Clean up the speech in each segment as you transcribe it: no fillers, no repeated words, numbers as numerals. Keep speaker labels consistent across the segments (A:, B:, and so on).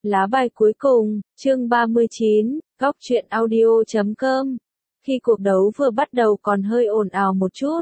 A: Lá bài cuối cùng, chương 39, góc truyện audio.com. Khi cuộc đấu vừa bắt đầu còn hơi ồn ào một chút.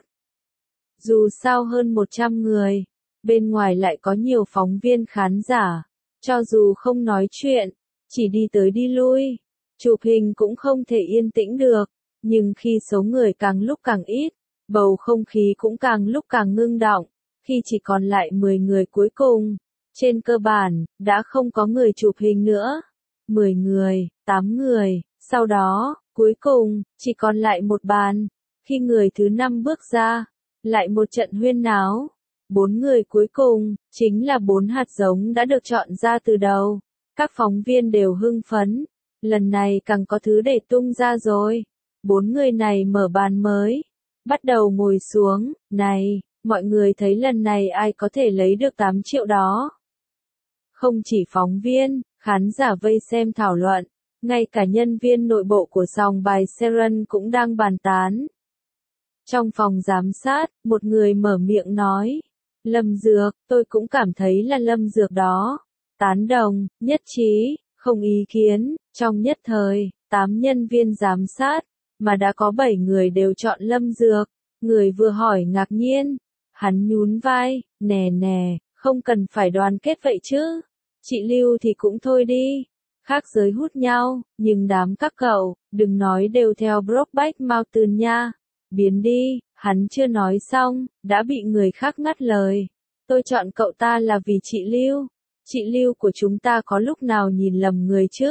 A: Dù sao hơn 100 người, bên ngoài lại có nhiều phóng viên khán giả. Cho dù không nói chuyện, chỉ đi tới đi lui, chụp hình cũng không thể yên tĩnh được. Nhưng khi số người càng lúc càng ít, bầu không khí cũng càng lúc càng ngưng đọng. Khi chỉ còn lại 10 người cuối cùng, trên cơ bản, đã không có người chụp hình nữa. 10 người, 8 người, sau đó, cuối cùng, chỉ còn lại một bàn. Khi người thứ 5 bước ra, lại một trận huyên náo. 4 người cuối cùng, chính là 4 hạt giống đã được chọn ra từ đầu. Các phóng viên đều hưng phấn. Lần này càng có thứ để tung ra rồi. 4 người này mở bàn mới. Bắt đầu ngồi xuống, này, mọi người thấy lần này ai có thể lấy được 8 triệu đó. Không chỉ phóng viên, khán giả vây xem thảo luận, ngay cả nhân viên nội bộ của sòng bài Seren cũng đang bàn tán. Trong phòng giám sát, một người mở miệng nói, Lâm Dược, tôi cũng cảm thấy là Lâm Dược đó. Tán đồng, nhất trí, không ý kiến, trong nhất thời, 8 nhân viên giám sát, mà đã có 7 người đều chọn Lâm Dược. Người vừa hỏi ngạc nhiên, hắn nhún vai, nè, không cần phải đoàn kết vậy chứ. Chị Lưu thì cũng thôi đi. Khác giới hút nhau, nhưng đám các cậu, đừng nói đều theo Brokeback Mountain nha. Biến đi, hắn chưa nói xong, đã bị người khác ngắt lời. Tôi chọn cậu ta là vì chị Lưu. Chị Lưu của chúng ta có lúc nào nhìn lầm người chứ?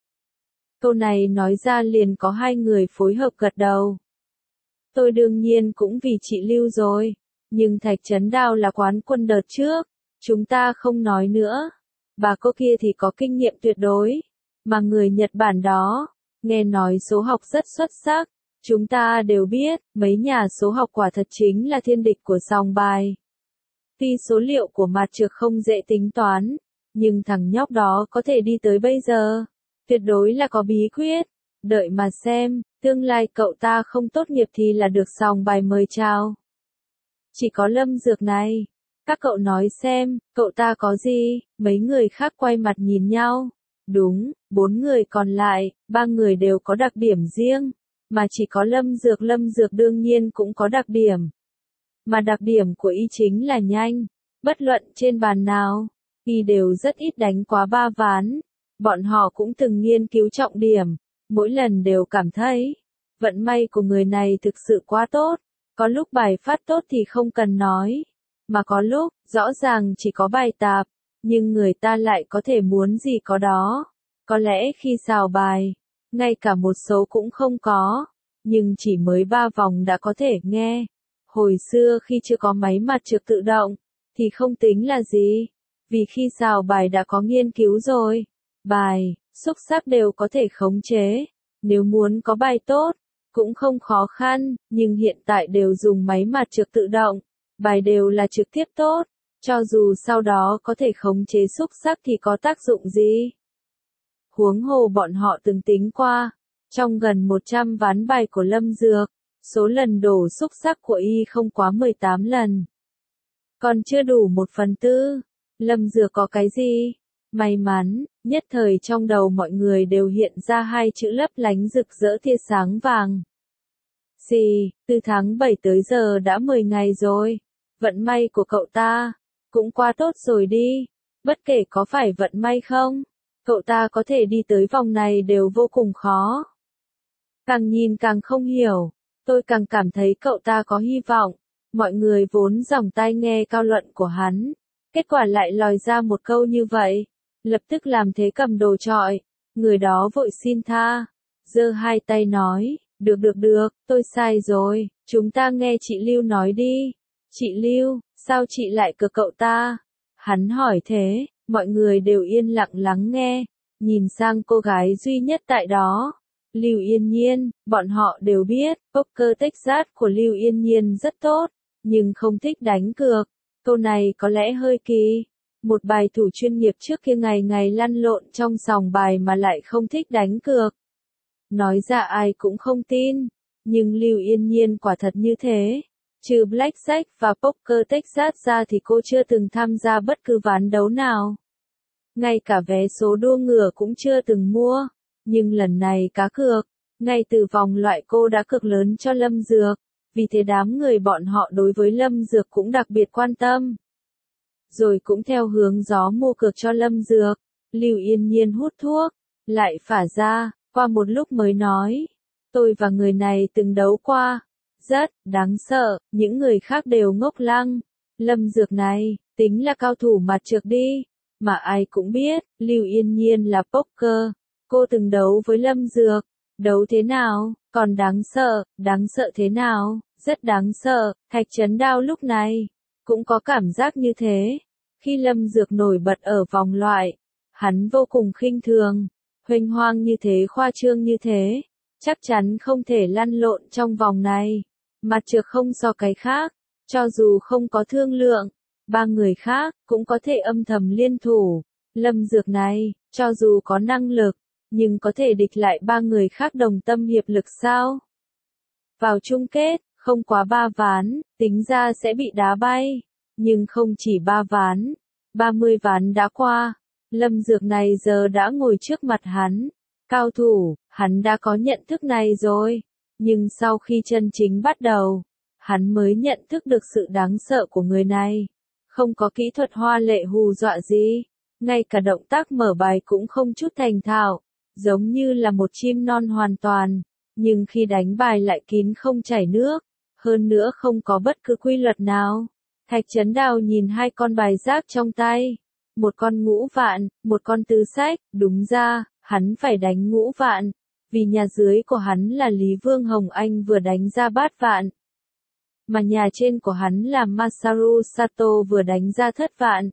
A: Câu này nói ra liền có 2 người phối hợp gật đầu. Tôi đương nhiên cũng vì chị Lưu rồi. Nhưng Thạch Trấn Đao là quán quân đợt trước. Chúng ta không nói nữa. Bà cô kia thì có kinh nghiệm tuyệt đối. Mà người Nhật Bản đó, nghe nói số học rất xuất sắc. Chúng ta đều biết, mấy nhà số học quả thật chính là thiên địch của sòng bài. Tuy số liệu của mặt trược không dễ tính toán, nhưng thằng nhóc đó có thể đi tới bây giờ. Tuyệt đối là có bí quyết. Đợi mà xem, tương lai cậu ta không tốt nghiệp thì là được sòng bài mời chào. Chỉ có Lâm Dược này. Các cậu nói xem, cậu ta có gì? Mấy người khác quay mặt nhìn nhau. Đúng, 4 người còn lại, 3 người đều có đặc điểm riêng. Mà chỉ có Lâm Dược đương nhiên cũng có đặc điểm. Mà đặc điểm của y chính là nhanh. Bất luận trên bàn nào, y đều rất ít đánh quá 3 ván. Bọn họ cũng từng nghiên cứu trọng điểm. Mỗi lần đều cảm thấy, vận may của người này thực sự quá tốt. Có lúc bài phát tốt thì không cần nói. Mà có lúc, rõ ràng chỉ có bài tạp, nhưng người ta lại có thể muốn gì có đó. Có lẽ khi xào bài, ngay cả một số cũng không có, nhưng chỉ mới 3 vòng đã có thể nghe. Hồi xưa khi chưa có máy mặt trược tự động, thì không tính là gì, vì khi xào bài đã có nghiên cứu rồi. Bài, xúc xắc đều có thể khống chế, nếu muốn có bài tốt, cũng không khó khăn, nhưng hiện tại đều dùng máy mặt trược tự động. Bài đều là trực tiếp tốt, cho dù sau đó có thể khống chế xúc xắc thì có tác dụng gì? Huống hồ bọn họ từng tính qua, trong gần 100 ván bài của Lâm Dược, số lần đổ xúc xắc của y không quá 18 lần. Còn chưa đủ 1/4, Lâm Dược có cái gì? May mắn, nhất thời trong đầu mọi người đều hiện ra 2 chữ lấp lánh rực rỡ tia sáng vàng. Từ tháng 7 tới giờ đã 10 ngày rồi. Vận may của cậu ta cũng quá tốt rồi đi. Bất kể có phải vận may không, cậu ta có thể đi tới vòng này đều vô cùng khó. Càng nhìn càng không hiểu, tôi càng cảm thấy cậu ta có hy vọng. Mọi người vốn dòng tai nghe cao luận của hắn, kết quả lại lòi ra một câu như vậy, lập tức làm thế cầm đồ trọi. Người đó vội xin tha, giơ 2 tay nói, được, tôi sai rồi, chúng ta nghe chị Lưu nói đi. Chị Lưu, sao chị lại cược cậu ta? Hắn hỏi thế, mọi người đều yên lặng lắng nghe, nhìn sang cô gái duy nhất tại đó. Lưu Yên Nhiên, bọn họ đều biết, poker Texas của Lưu Yên Nhiên rất tốt, nhưng không thích đánh cược. Câu này có lẽ hơi kỳ. Một bài thủ chuyên nghiệp trước kia ngày ngày lăn lộn trong sòng bài mà lại không thích đánh cược. Nói ra ai cũng không tin, nhưng Lưu Yên Nhiên quả thật như thế. Trừ Blackjack và Poker Texas ra thì cô chưa từng tham gia bất cứ ván đấu nào. ngay cả vé số đua ngựa cũng chưa từng mua, nhưng lần này cá cược, ngay từ vòng loại cô đã cược lớn cho Lâm Dược, vì thế đám người bọn họ đối với Lâm Dược cũng đặc biệt quan tâm. Rồi cũng theo hướng gió mua cược cho Lâm Dược, Lưu Yên Nhiên hút thuốc, lại phả ra, qua một lúc mới nói, tôi và người này từng đấu qua, rất đáng sợ, những người khác đều ngốc lăng. Lâm Dược này, tính là cao thủ mặt trược đi, mà ai cũng biết, Lưu Yên Nhiên là poker, cô từng đấu với Lâm Dược, đấu thế nào, còn đáng sợ thế nào, rất đáng sợ. Thạch Chấn Đao lúc này, cũng có cảm giác như thế, khi Lâm Dược nổi bật ở vòng loại, hắn vô cùng khinh thường, huênh hoang như thế, khoa trương như thế, chắc chắn không thể lăn lộn trong vòng này. Mặt trược không so cái khác, cho dù không có thương lượng, ba người khác cũng có thể âm thầm liên thủ. Lâm Dược này, cho dù có năng lực, nhưng có thể địch lại ba người khác đồng tâm hiệp lực sao? Vào chung kết, không quá 3 ván, tính ra sẽ bị đá bay, nhưng không chỉ 3 ván, 30 ván đã qua. Lâm Dược này giờ đã ngồi trước mặt hắn, cao thủ, hắn đã có nhận thức này rồi, nhưng sau khi chân chính bắt đầu, hắn mới nhận thức được sự đáng sợ của người này. Không có kỹ thuật hoa lệ hù dọa gì, ngay cả động tác mở bài cũng không chút thành thạo, giống như là một chim non hoàn toàn, nhưng khi đánh bài lại kín không chảy nước, hơn nữa không có bất cứ quy luật nào. Thạch Chấn Đao nhìn hai con bài rác trong tay, một con ngũ vạn, một con tứ sách, đúng ra, hắn phải đánh ngũ vạn, vì nhà dưới của hắn là Lý Vương Hồng Anh vừa đánh ra bát vạn, mà nhà trên của hắn là Masaru Sato vừa đánh ra thất vạn.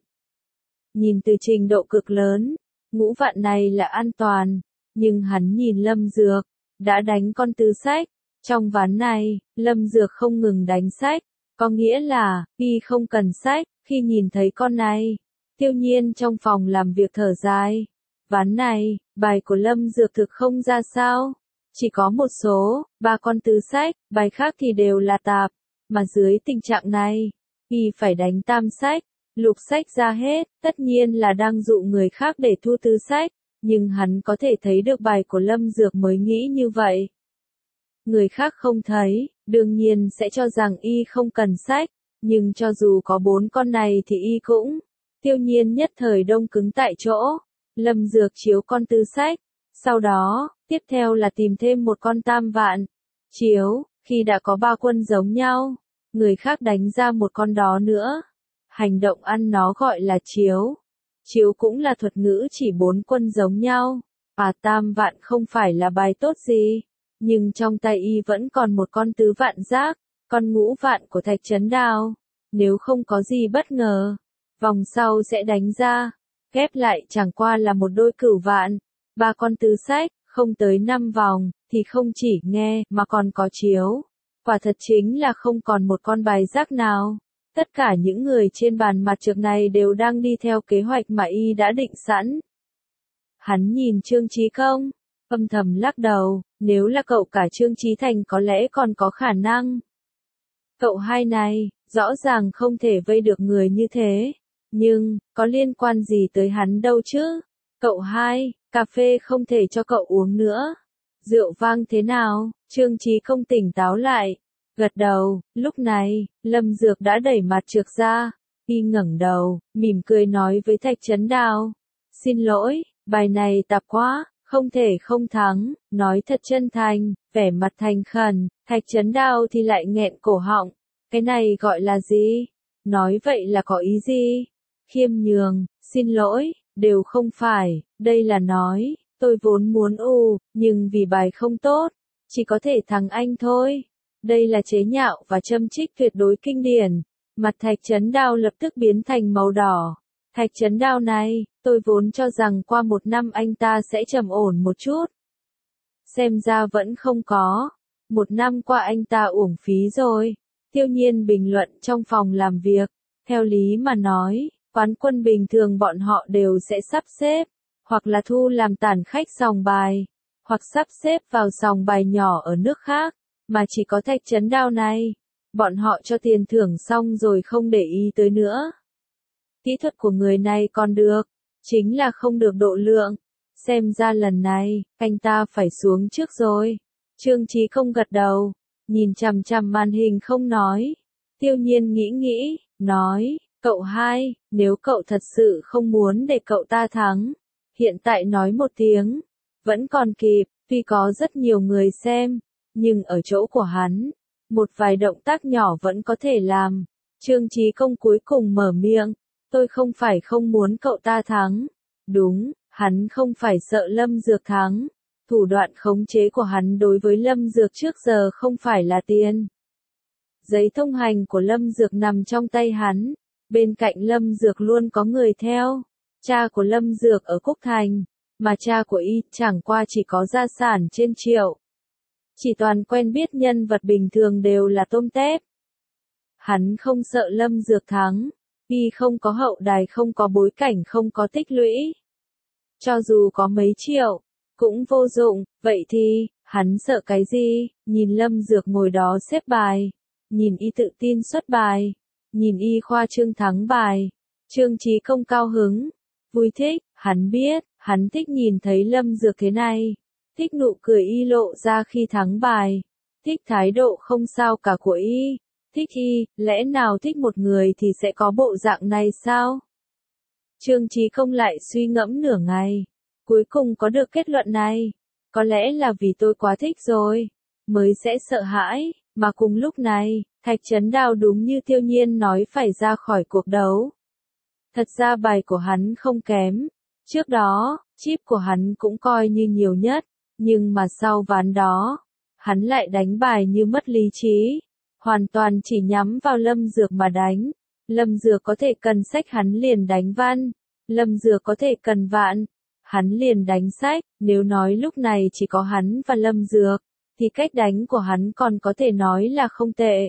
A: Nhìn từ trình độ cực lớn, ngũ vạn này là an toàn, nhưng hắn nhìn Lâm Dược, đã đánh con tứ sách, trong ván này, Lâm Dược không ngừng đánh sách, có nghĩa là, y không cần sách, khi nhìn thấy con này, Tiêu Nhiên trong phòng làm việc thở dài. Ván này, bài của Lâm Dược thực không ra sao, chỉ có một số, 3 con tứ sách, bài khác thì đều là tạp, mà dưới tình trạng này, y phải đánh tam sách, lục sách ra hết, tất nhiên là đang dụ người khác để thu tứ sách, nhưng hắn có thể thấy được bài của Lâm Dược mới nghĩ như vậy. Người khác không thấy, đương nhiên sẽ cho rằng y không cần sách, nhưng cho dù có 4 con này thì y cũng. Tiêu Nhiên nhất thời đông cứng tại chỗ, Lâm Dược chiếu con tứ sách, sau đó, tiếp theo là tìm thêm một con tam vạn, chiếu, khi đã có 3 quân giống nhau, người khác đánh ra một con đó nữa. Hành động ăn nó gọi là chiếu. Chiếu cũng là thuật ngữ chỉ 4 quân giống nhau, tam vạn không phải là bài tốt gì, nhưng trong tay y vẫn còn một con tứ vạn rác, con ngũ vạn của Thạch Chấn Đao. Nếu không có gì bất ngờ, vòng sau sẽ đánh ra, ghép lại chẳng qua là một đôi cửu vạn, 3 con tứ sách, không tới 5 vòng, thì không chỉ nghe mà còn có chiếu. Quả thật chính là không còn một con bài rác nào. Tất cả những người trên bàn mặt trược này đều đang đi theo kế hoạch mà y đã định sẵn. Hắn nhìn Trương Chí Công, âm thầm lắc đầu, nếu là cậu cả Trương Chí Thành có lẽ còn có khả năng. Cậu hai này, rõ ràng không thể vây được người như thế, nhưng, có liên quan gì tới hắn đâu chứ? Cậu hai, cà phê không thể cho cậu uống nữa. Rượu vang thế nào? Trương Chí Công tỉnh táo lại, gật đầu. Lúc này, Lâm Dược đã đẩy mặt trược ra, y ngẩng đầu, mỉm cười nói với Thạch Chấn Đao, xin lỗi, bài này tạp quá, không thể không thắng. Nói thật chân thành, vẻ mặt thành khẩn. Thạch Chấn Đao thì lại nghẹn cổ họng, cái này gọi là gì? Nói vậy là có ý gì? Khiêm nhường, xin lỗi, đều không phải, đây là nói, tôi vốn muốn nhưng vì bài không tốt, chỉ có thể thắng anh thôi. Đây là chế nhạo và châm trích tuyệt đối kinh điển. Mặt Thạch Chấn Đao lập tức biến thành màu đỏ. Thạch Chấn Đao này, tôi vốn cho rằng qua 1 năm anh ta sẽ trầm ổn một chút. Xem ra vẫn không có. 1 năm qua anh ta uổng phí rồi. Tiêu Nhiên bình luận trong phòng làm việc. Theo lý mà nói, quán quân bình thường bọn họ đều sẽ sắp xếp, hoặc là thu làm tản khách sòng bài, hoặc sắp xếp vào sòng bài nhỏ ở nước khác, mà chỉ có Thạch Chấn Đao này, bọn họ cho tiền thưởng xong rồi không để ý tới nữa. Kỹ thuật của người này còn được, chính là không được độ lượng. Xem ra lần này, anh ta phải xuống trước rồi. Trương Chí Công gật đầu, nhìn chằm chằm màn hình không nói. Tiêu Nhiên nghĩ, nói, cậu hai, nếu cậu thật sự không muốn để cậu ta thắng, hiện tại nói một tiếng, vẫn còn kịp, tuy có rất nhiều người xem, nhưng ở chỗ của hắn, một vài động tác nhỏ vẫn có thể làm. Trương Chí Công cuối cùng mở miệng, tôi không phải không muốn cậu ta thắng. Đúng, hắn không phải sợ Lâm Dược thắng. Thủ đoạn khống chế của hắn đối với Lâm Dược trước giờ không phải là tiền. Giấy thông hành của Lâm Dược nằm trong tay hắn, bên cạnh Lâm Dược luôn có người theo. Cha của Lâm Dược ở Cúc Thành, mà cha của y chẳng qua chỉ có gia sản trên triệu. Chỉ toàn quen biết nhân vật bình thường đều là tôm tép. Hắn không sợ Lâm Dược thắng, y không có hậu đài, không có bối cảnh, không có tích lũy. Cho dù có mấy triệu, cũng vô dụng, vậy thì, hắn sợ cái gì? Nhìn Lâm Dược ngồi đó xếp bài, nhìn y tự tin xuất bài, nhìn y khoa trương thắng bài. Trương Chí Công cao hứng, vui thích, hắn biết, hắn thích nhìn thấy Lâm Dược thế này, thích nụ cười y lộ ra khi thắng bài, thích thái độ không sao cả của y, thích y, lẽ nào thích một người thì sẽ có bộ dạng này sao? Trương Chí Công lại suy ngẫm nửa ngày, cuối cùng có được kết luận này, có lẽ là vì tôi quá thích rồi, mới sẽ sợ hãi, mà cùng lúc này, Thạch Chấn Đào đúng như Tiêu Nhiên nói phải ra khỏi cuộc đấu. Thật ra bài của hắn không kém, trước đó, chip của hắn cũng coi như nhiều nhất, nhưng mà sau ván đó, hắn lại đánh bài như mất lý trí, hoàn toàn chỉ nhắm vào Lâm Dược mà đánh. Lâm Dược có thể cần sách hắn liền đánh văn, Lâm Dược có thể cần vạn, hắn liền đánh sách. Nếu nói lúc này chỉ có hắn và Lâm Dược, thì cách đánh của hắn còn có thể nói là không tệ.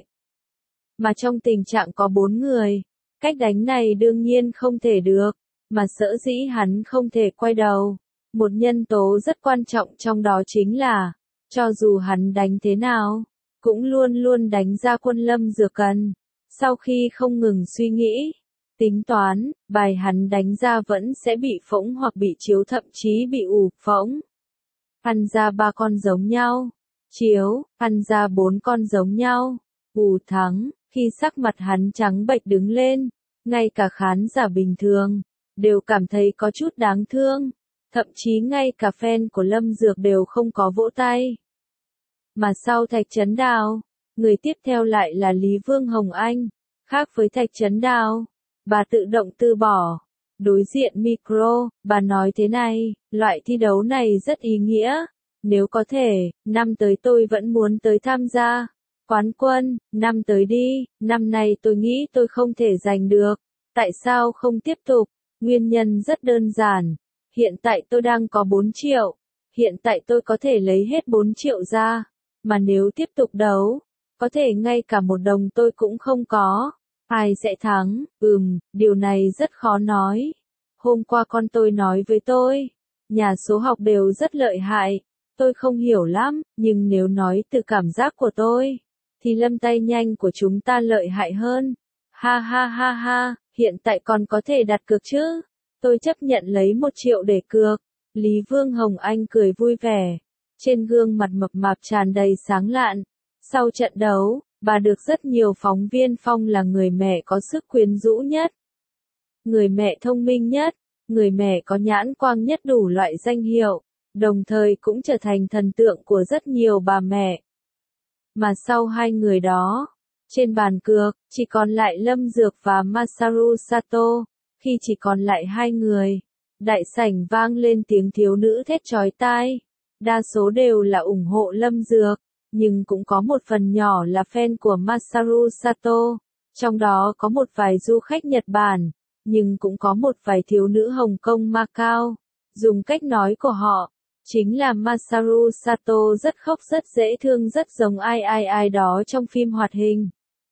A: Mà trong tình trạng có 4 người, cách đánh này đương nhiên không thể được, mà sở dĩ hắn không thể quay đầu. Một nhân tố rất quan trọng trong đó chính là, cho dù hắn đánh thế nào, cũng luôn luôn đánh ra quân Lâm Dược cần. Sau khi không ngừng suy nghĩ, tính toán, bài hắn đánh ra vẫn sẽ bị phỗng hoặc bị chiếu, thậm chí bị ù phỗng. Ăn ra 3 con giống nhau, chiếu, ăn ra 4 con giống nhau, ù thắng, khi sắc mặt hắn trắng bệch đứng lên, ngay cả khán giả bình thường, đều cảm thấy có chút đáng thương, thậm chí ngay cả fan của Lâm Dược đều không có vỗ tay. Mà sau Thạch Chấn Đào, người tiếp theo lại là Lý Vương Hồng Anh, khác với Thạch Chấn Đào, bà tự động từ bỏ. Đối diện micro, bà nói thế này, loại thi đấu này rất ý nghĩa, nếu có thể, năm tới tôi vẫn muốn tới tham gia. Quán quân, năm tới đi, năm nay tôi nghĩ tôi không thể giành được. Tại sao không tiếp tục? Nguyên nhân rất đơn giản. Hiện tại tôi đang có 4 triệu. Hiện tại tôi có thể lấy hết 4 triệu ra. Mà nếu tiếp tục đấu, có thể ngay cả 1 đồng tôi cũng không có. Ai sẽ thắng? Điều này rất khó nói. Hôm qua con tôi nói với tôi, nhà số học đều rất lợi hại. Tôi không hiểu lắm, nhưng nếu nói từ cảm giác của tôi, thì Lâm tay nhanh của chúng ta lợi hại hơn. Ha ha ha ha, hiện tại còn có thể đặt cược chứ? Tôi chấp nhận lấy 1 triệu để cược. Lý Vương Hồng Anh cười vui vẻ, trên gương mặt mập mạp tràn đầy sáng lạn. Sau trận đấu, bà được rất nhiều phóng viên phong là người mẹ có sức quyến rũ nhất, người mẹ thông minh nhất, người mẹ có nhãn quang nhất, đủ loại danh hiệu, đồng thời cũng trở thành thần tượng của rất nhiều bà mẹ. Mà sau 2 người đó, trên bàn cược, chỉ còn lại Lâm Dược và Masaru Sato. Khi chỉ còn lại 2 người, đại sảnh vang lên tiếng thiếu nữ thét chói tai. Đa số đều là ủng hộ Lâm Dược, nhưng cũng có một phần nhỏ là fan của Masaru Sato. Trong đó có một vài du khách Nhật Bản, nhưng cũng có một vài thiếu nữ Hồng Kông Macau. Dùng cách nói của họ, chính là Masaru Sato rất khóc, rất dễ thương, rất giống ai đó trong phim hoạt hình.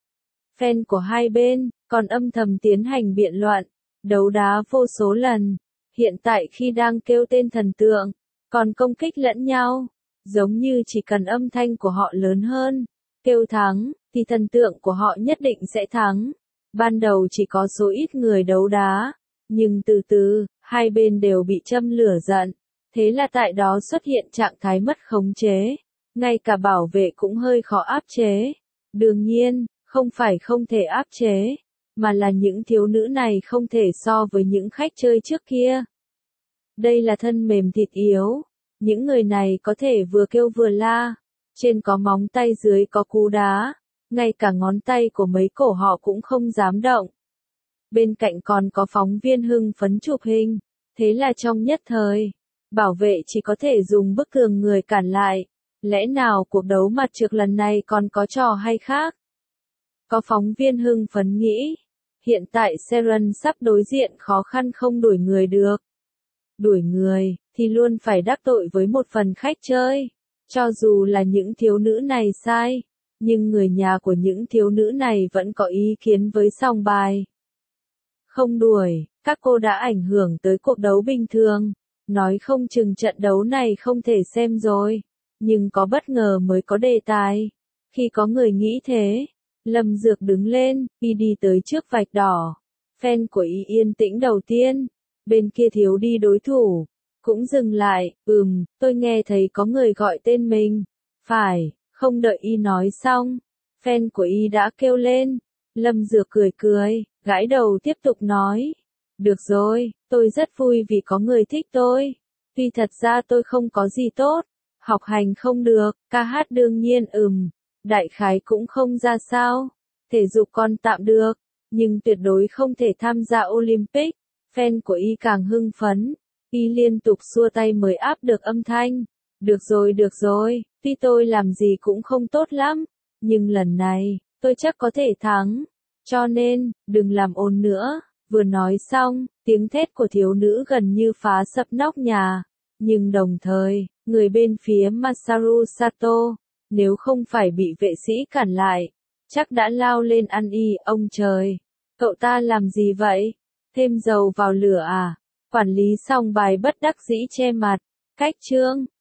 A: Fan của hai bên còn âm thầm tiến hành biện luận, đấu đá vô số lần. Hiện tại khi đang kêu tên thần tượng, còn công kích lẫn nhau, giống như chỉ cần âm thanh của họ lớn hơn, kêu thắng, thì thần tượng của họ nhất định sẽ thắng. Ban đầu chỉ có số ít người đấu đá, nhưng từ từ, Hai bên đều bị châm lửa giận, thế là tại đó xuất hiện trạng thái mất khống chế, ngay cả bảo vệ cũng hơi khó áp chế. Đương nhiên, không phải không thể áp chế, mà là những thiếu nữ này không thể so với những khách chơi trước kia. Đây là thân mềm thịt yếu, những người này có thể vừa kêu vừa la, trên có móng tay dưới có cú đá, ngay cả ngón tay của mấy cổ họ cũng không dám động. Bên cạnh còn có phóng viên hưng phấn chụp hình, thế là trong nhất thời, bảo vệ chỉ có thể dùng bức tường người cản lại. Lẽ nào cuộc đấu mặt trược lần này còn có trò hay khác? Có phóng viên hưng phấn nghĩ, hiện tại Seren sắp đối diện khó khăn không đuổi người được. Đuổi người, thì luôn phải đắc tội với một phần khách chơi. Cho dù là những thiếu nữ này sai, nhưng người nhà của những thiếu nữ này vẫn có ý kiến với sòng bài. Không đuổi, các cô đã ảnh hưởng tới cuộc đấu bình thường. Nói không chừng trận đấu này không thể xem rồi. Nhưng có bất ngờ mới có đề tài. Khi có người nghĩ thế, Lâm Dược đứng lên, y đi tới trước vạch đỏ. Fan của y yên tĩnh đầu tiên. Bên kia thiếu đi đối thủ. Cũng dừng lại, tôi nghe thấy có người gọi tên mình. Phải, không đợi y nói xong. Fan của y đã kêu lên. Lâm Dược cười cười, gãi đầu tiếp tục nói. Được rồi, tôi rất vui vì có người thích tôi. Tuy thật ra tôi không có gì tốt. Học hành không được, ca hát đương nhiên đại khái cũng không ra sao. Thể dục còn tạm được, nhưng tuyệt đối không thể tham gia Olympic. Fan của y càng hưng phấn, y liên tục xua tay mới áp được âm thanh. Được rồi, tuy tôi làm gì cũng không tốt lắm, nhưng lần này, tôi chắc có thể thắng. Cho nên, đừng làm ồn nữa. Vừa nói xong, tiếng thét của thiếu nữ gần như phá sập nóc nhà. Nhưng đồng thời, người bên phía Masaru Sato, nếu không phải bị vệ sĩ cản lại, chắc đã lao lên ăn y. Ông trời, cậu ta làm gì vậy? Thêm dầu vào lửa à? Quản lý sòng bài bất đắc dĩ che mặt. Cách chương